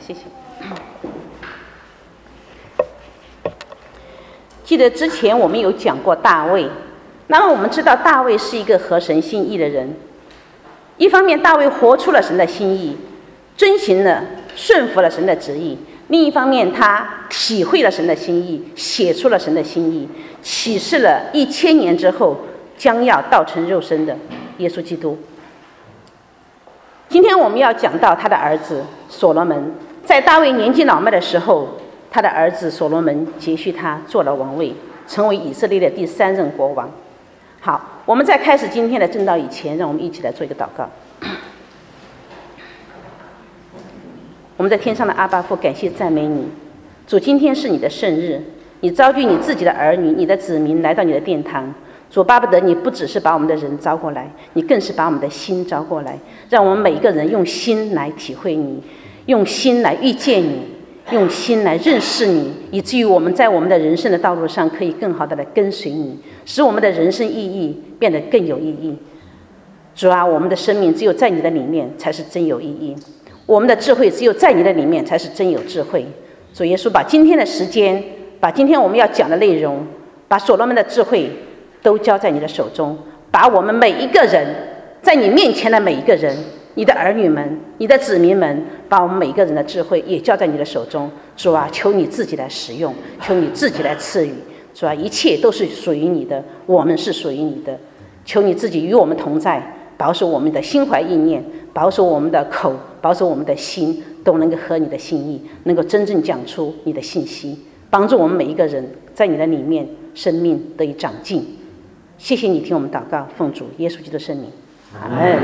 谢谢。记得之前我们有讲过大卫，那么我们知道大卫是一个合神心意的人。一方面，大卫活出了神的心意，遵行了、顺服了神的旨意；另一方面，他体会了神的心意，写出了神的心意，启示了1000年之后将要道成肉身的耶稣基督。今天我们要讲到他的儿子所罗门，在大卫年纪老迈的时候，他的儿子所罗门接续他做了王位，成为以色列的第3任国王。好，我们在开始今天的正道以前，让我们一起来做一个祷告。我们在天上的阿爸父，感谢赞美你，主，今天是你的圣日，你召集你自己的儿女、你的子民来到你的殿堂。主，巴不得你不只是把我们的人招过来，你更是把我们的心招过来，让我们每一个人用心来体会你，用心来遇见你，用心来认识你，以至于我们在我们的人生的道路上可以更好的来跟随你，使我们的人生意义变得更有意义。主啊，我们的生命只有在你的里面才是真有意义，我们的智慧只有在你的里面才是真有智慧。主耶稣，把今天的时间，把今天我们要讲的内容，把所罗门的智慧都交在你的手中，把我们每一个人，在你面前的每一个人，你的儿女们、你的子民们，把我们每一个人的智慧也交在你的手中。主啊，求你自己来使用，求你自己来赐予。主啊，一切都是属于你的，我们是属于你的。求你自己与我们同在，保守我们的心怀意念，保守我们的口，保守我们的心，都能够合你的心意，能够真正讲出你的信息，帮助我们每一个人在你的里面生命得以长进。谢谢你听我们祷告，奉主耶稣基督圣名，阿门。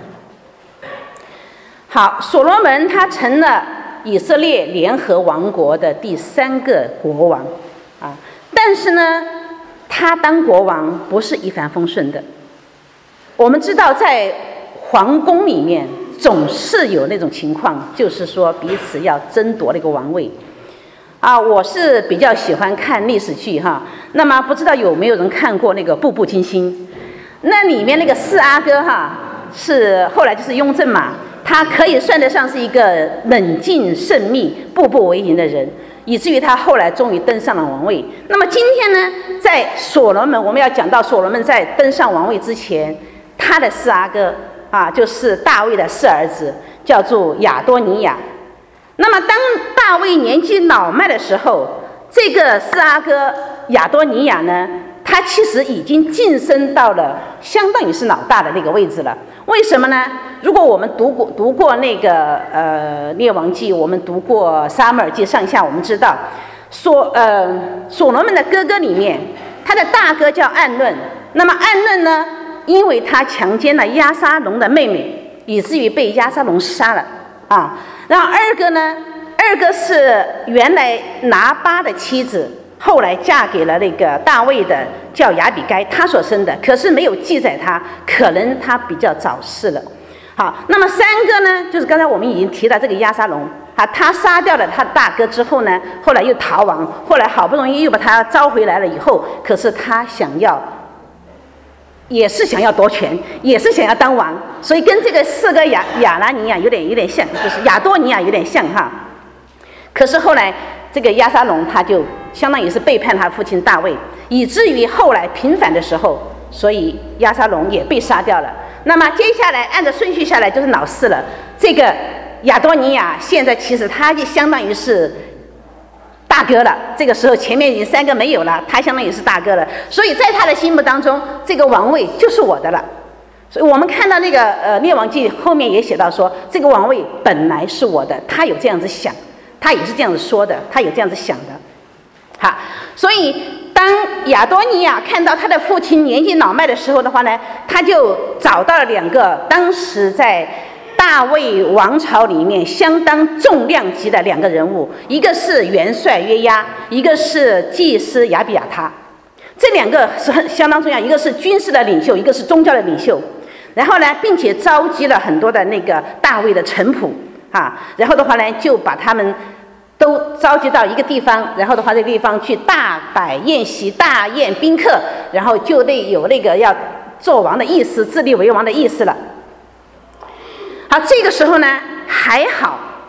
好，所罗门他成了以色列联合王国的第3个国王啊，但是呢，他当国王不是一帆风顺的。我们知道，在皇宫里面总是有那种情况，就是说彼此要争夺那个王位。啊，我是比较喜欢看历史剧哈。那么不知道有没有人看过那个《步步惊心》？那里面那个四阿哥哈，是后来就是雍正嘛，他可以算得上是一个冷静慎密、步步为营的人，以至于他后来终于登上了王位。那么今天呢，在所罗门，我们要讲到所罗门在登上王位之前，他的四阿哥啊，就是大卫的4儿子，叫做亚多尼亚。那么当大卫年纪老迈的时候，这个4阿哥亚多尼亚呢，他其实已经晋升到了相当于是老大的那个位置了。为什么呢？如果我们读过那个列王记，我们读过撒母耳记上下，我们知道所罗门的哥哥里面，他的大哥叫暗论。那么暗论呢，因为他强奸了押沙龙的妹妹，以至于被押沙龙杀了啊。然后二哥呢，二哥是原来拿巴的妻子，后来嫁给了那个大卫的叫亚比该，他所生的，可是没有记载他，可能他比较早逝了。好，那么3个呢，就是刚才我们已经提到这个押沙龙啊，他杀掉了他大哥之后呢，后来又逃亡，后来好不容易又把他招回来了以后，可是他也是想要夺权，也是想要当王，所以跟这个4个亚拉尼亚有点像，就是亚多尼亚有点像哈。可是后来这个押沙龙他就相当于是背叛他父亲大卫，以至于后来平反的时候，所以押沙龙也被杀掉了。那么接下来按照顺序下来就是老4了，这个亚多尼亚现在其实他就相当于是大哥了，这个时候前面已经3个没有了，他相当于是大哥了，所以在他的心目当中，这个王位就是我的了。所以我们看到那个列王记后面也写到说，这个王位本来是我的，他有这样子想，他也是这样子说的，他有这样子想的。好，所以当亚多尼亚看到他的父亲年纪老迈的时候的话呢，他就找到了2个当时在大卫王朝里面相当重量级的2个人物，一个是元帅约押，一个是祭司亚比亚他。这2个是相当重要，一个是军事的领袖，一个是宗教的领袖。然后呢，并且召集了很多的那个大卫的臣仆啊，然后的话呢，就把他们都召集到一个地方，然后的话这个地方去大摆宴席，大宴宾客，然后就得有那个要做王的意思，自立为王的意思了。好，这个时候呢还好，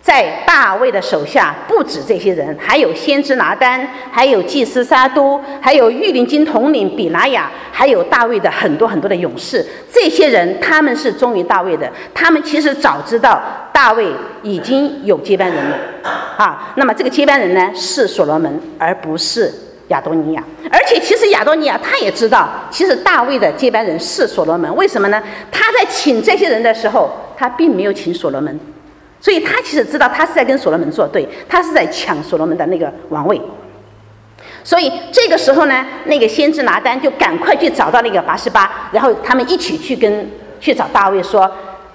在大卫的手下不止这些人，还有先知拿单，还有祭司撒督，还有御林军统领比拿雅，还有大卫的很多很多的勇士。这些人他们是忠于大卫的，他们其实早知道大卫已经有接班人了啊。那么这个接班人呢是所罗门，而不是亚多尼亚。而且其实亚多尼亚他也知道，其实大卫的接班人是所罗门。为什么呢？他在请这些人的时候，他并没有请所罗门。所以他其实知道他是在跟所罗门作对，他是在抢所罗门的那个王位。所以这个时候呢，那个先知拿单就赶快去找到那个拔示巴，然后他们一起去找大卫说，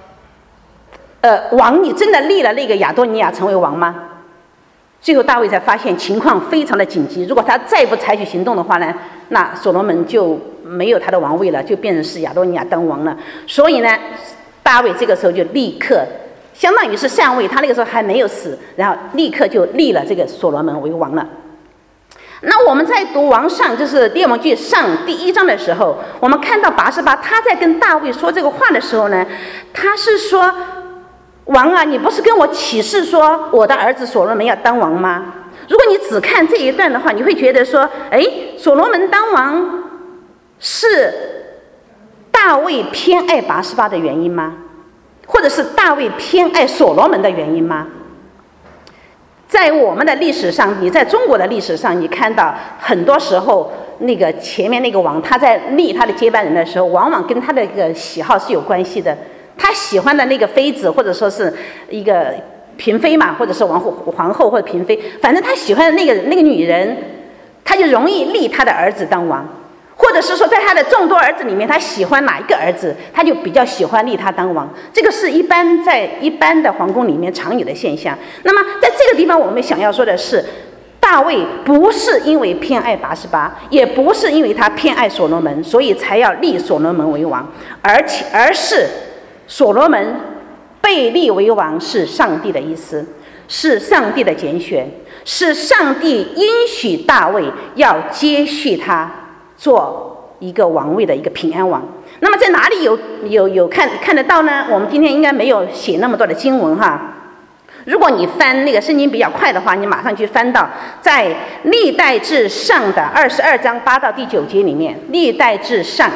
王，你真的立了那个亚多尼亚成为王吗？最后大卫才发现情况非常的紧急，如果他再不采取行动的话呢，那所罗门就没有他的王位了，就变成是亚多尼亚当王了。所以呢，大卫这个时候就立刻相当于是上位，他那个时候还没有死，然后立刻就立了这个所罗门为王了。那我们在读王上，就是列王记上第1章的时候，我们看到拔示巴他在跟大卫说这个话的时候呢，他是说，王啊，你不是跟我起誓说我的儿子所罗门要当王吗？如果你只看这一段的话，你会觉得说，所罗门当王是大卫偏爱拔示巴的原因吗？或者是大卫偏爱所罗门的原因吗？在我们的历史上，你在中国的历史上，你看到很多时候那个前面那个王他在立他的接班人的时候，往往跟他的一个喜好是有关系的。他喜欢的那个妃子，或者说是一个嫔妃嘛，或者是皇后或者嫔妃，反正他喜欢的那个女人，他就容易立他的儿子当王。或者是说在他的众多儿子里面，他喜欢哪一个儿子，他就比较喜欢立他当王。这个是在一般的皇宫里面常有的现象。那么在这个地方我们想要说的是，大卫不是因为偏爱拔示巴，也不是因为他偏爱所罗门，所以才要立所罗门为王，而是所罗门被立为王是上帝的意思，是上帝的拣选，是上帝应许大卫要接续他做一个王位的一个平安王。那么在哪里有看得到呢？我们今天应该没有写那么多的经文哈。如果你翻那个圣经比较快的话，你马上去翻到在历代志上的22章8到第9节里面，历代志上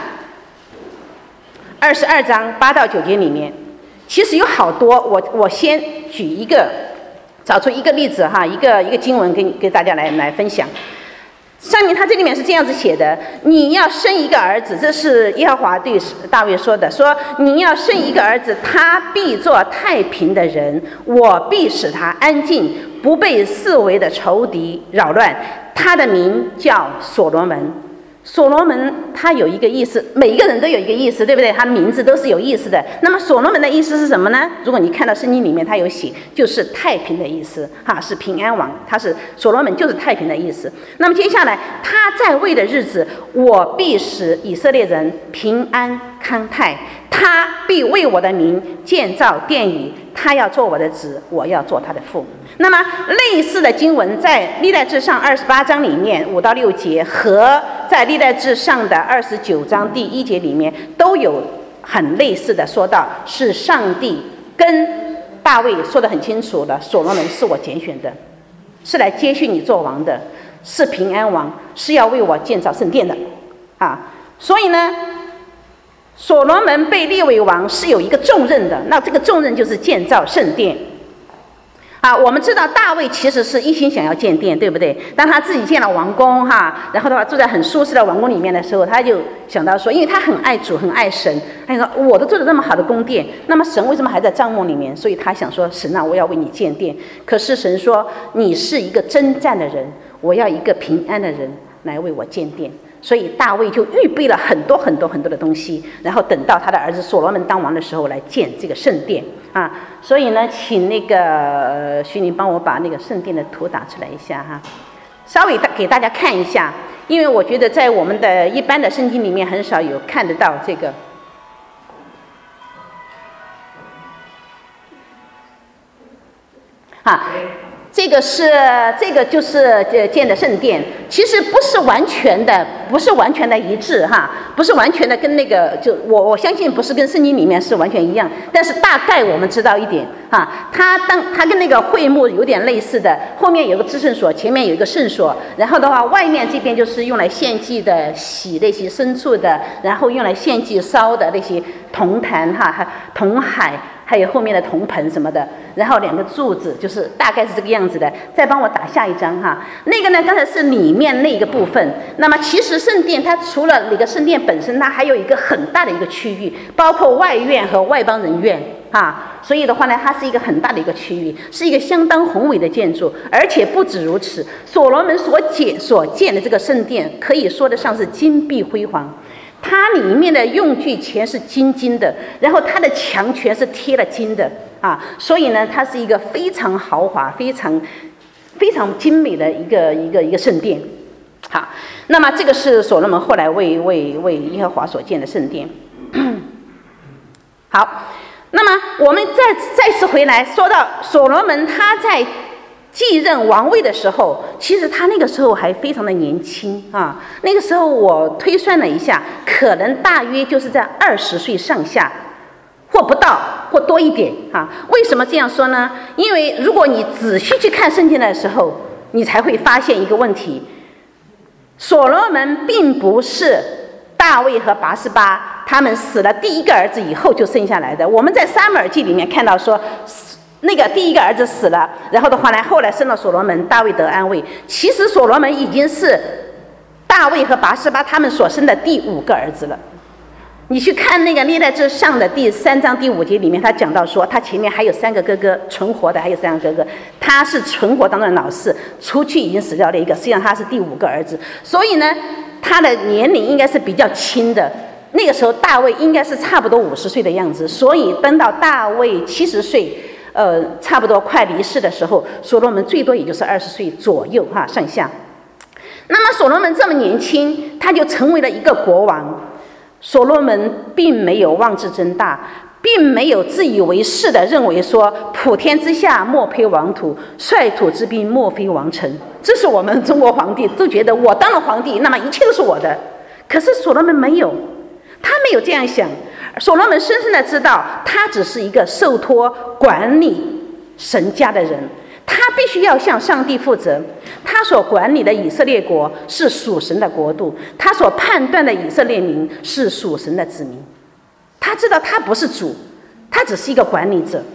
22章8到9节里面，其实有好多，我先找出一个例子哈，一个经文给大家来分享。上面他这里面是这样子写的：你要生一个儿子，这是耶和华对大卫说的，说你要生一个儿子，他必做太平的人，我必使他安静，不被四围的仇敌扰乱，他的名叫所罗门。所罗门他有一个意思，每一个人都有一个意思，对不对？他名字都是有意思的。那么所罗门的意思是什么呢？如果你看到圣经里面他有写，就是太平的意思哈，是平安王，他是所罗门就是太平的意思。那么接下来他在位的日子，我必使以色列人平安康泰，他必为我的名建造殿宇，他要做我的子，我要做他的父。那么类似的经文在历代志上28章里面5到6节，和在历代志上的29章第1节里面都有很类似的说到，是上帝跟大卫说得很清楚的，所罗门是我拣选的，是来接续你做王的，是平安王，是要为我建造圣殿的啊。所以呢，所罗门被立为王是有一个重任的，那这个重任就是建造圣殿啊。我们知道大卫其实是一心想要建殿，对不对？当他自己建了王宫哈，然后的话住在很舒适的王宫里面的时候，他就想到说，因为他很爱主很爱神，他说我都做了那么好的宫殿，那么神为什么还在帐幕里面？所以他想说，神啊，我要为你建殿。可是神说，你是一个征战的人，我要一个平安的人来为我建殿。所以大卫就预备了很多的东西，然后等到他的儿子所罗门当王的时候来建这个圣殿啊。所以呢，请那个徐宁帮我把那个圣殿的图打出来一下哈，稍微给大家看一下，因为我觉得在我们的一般的圣经里面很少有看得到这个。 这个就是建的圣殿，其实不是完全的一致哈，不是完全的跟那个我相信不是跟圣经里面是完全一样，但是大概我们知道一点哈，它跟那个会幕有点类似的，后面有个至圣所，前面有一个圣所，然后的话外面这边就是用来献祭的，洗那些牲畜的，然后用来献祭烧的那些铜坛哈、铜海。还有后面的铜盆什么的，然后2个柱子，就是大概是这个样子的。再帮我打下一张哈，那个呢，刚才是里面那个部分。那么其实圣殿它除了那个圣殿本身，它还有一个很大的一个区域，包括外院和外邦人院啊。所以的话呢，它是一个很大的一个区域，是一个相当宏伟的建筑。而且不止如此，所罗门所建的这个圣殿，可以说得上是金碧辉煌。它里面的用具全是金的，然后它的墙全是贴了金的啊，所以呢，它是一个非常豪华、非常精美的一个圣殿。好，那么这个是所罗门后来为耶和华所建的圣殿。好，那么我们再次回来说到所罗门，他在继任王位的时候，其实他那个时候还非常的年轻啊。那个时候我推算了一下，可能大约就是在20岁上下，或不到，或多一点啊。为什么这样说呢？因为如果你仔细去看圣经的时候，你才会发现一个问题：所罗门并不是大卫和拔示巴他们死了第一个儿子以后就生下来的。我们在撒母耳记里面看到说，那个第一个儿子死了，然后的话呢，后来生了所罗门，大卫得安慰。其实所罗门已经是大卫和拔示巴他们所生的第5个儿子了。你去看那个历代志上的第3章第5节里面，他讲到说，他前面还有3个哥哥存活的，还有3个哥哥，他是存活当中的老四，出去已经死掉了一个，实际上他是第5个儿子。所以呢，他的年龄应该是比较轻的。那个时候大卫应该是差不多50岁的样子，所以等到大卫70岁。差不多快离世的时候，所罗门最多也就是20岁左右哈上下。那么所罗门这么年轻，他就成为了一个国王。所罗门并没有妄自尊大，并没有自以为是的认为说普天之下莫非王土，率土之滨莫非王臣。这是我们中国皇帝都觉得我当了皇帝，那么一切都是我的。可是所罗门没有，他没有这样想。所罗门深深的知道，他只是一个受托管理神家的人，他必须要向上帝负责。他所管理的以色列国是属神的国度，他所判断的以色列民是属神的子民。他知道他不是主，他只是一个管理者。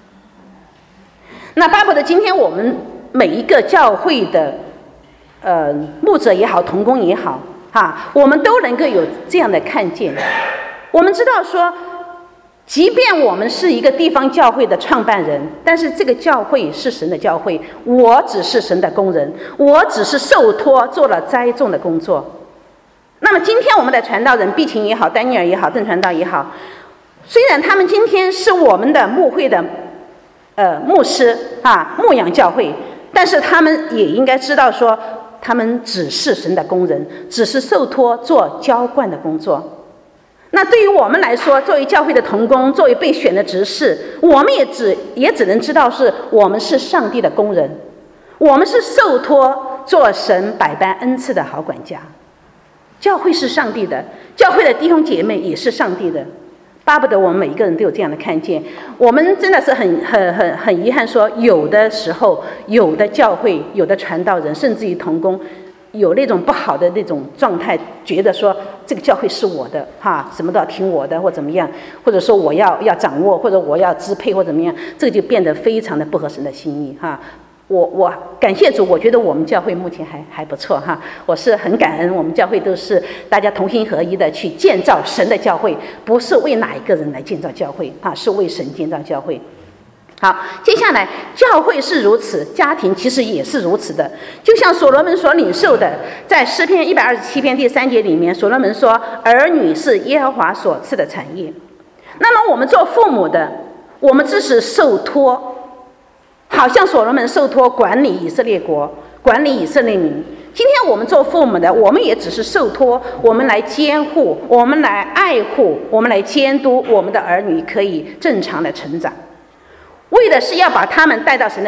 那巴不得今天我们每一个教会的牧者也好，同工也好我们都能够有这样的看见。我们知道说，即便我们是一个地方教会的创办人，但是这个教会是神的教会，我只是神的工人，我只是受托做了栽种的工作。那么今天我们的传道人毕琴也好，丹尼尔也好，郑传道也好，虽然他们今天是我们的牧会的牧师牧养教会，但是他们也应该知道说，他们只是神的工人，只是受托做浇灌的工作。那对于我们来说，作为教会的同工，作为被选的执事，我们也只能知道是我们是上帝的工人，我们是受托做神百般恩赐的好管家。教会是上帝的，教会的弟兄姐妹也是上帝的。巴不得我们每一个人都有这样的看见。我们真的是很遗憾说，有的时候，有的教会，有的传道人，甚至于同工，有那种不好的那种状态，觉得说这个教会是我的什么都要听我的，或怎么样，或者说我要掌握，或者我要支配，或怎么样，这个就变得非常的不合神的心意我感谢主，我觉得我们教会目前还不错我是很感恩，我们教会都是大家同心合一的去建造神的教会，不是为哪一个人来建造教会是为神建造教会。好，接下来教会是如此，家庭其实也是如此的。就像所罗门所领受的，在诗篇127篇第3节里面，所罗门说，儿女是耶和华所赐的产业。那么我们做父母的，我们只是受托，好像所罗门受托管理以色列国，管理以色列民。今天我们做父母的，我们也只是受托，我们来监护，我们来爱护，我们来监督我们的儿女可以正常的成长，为的是要把他们带到神的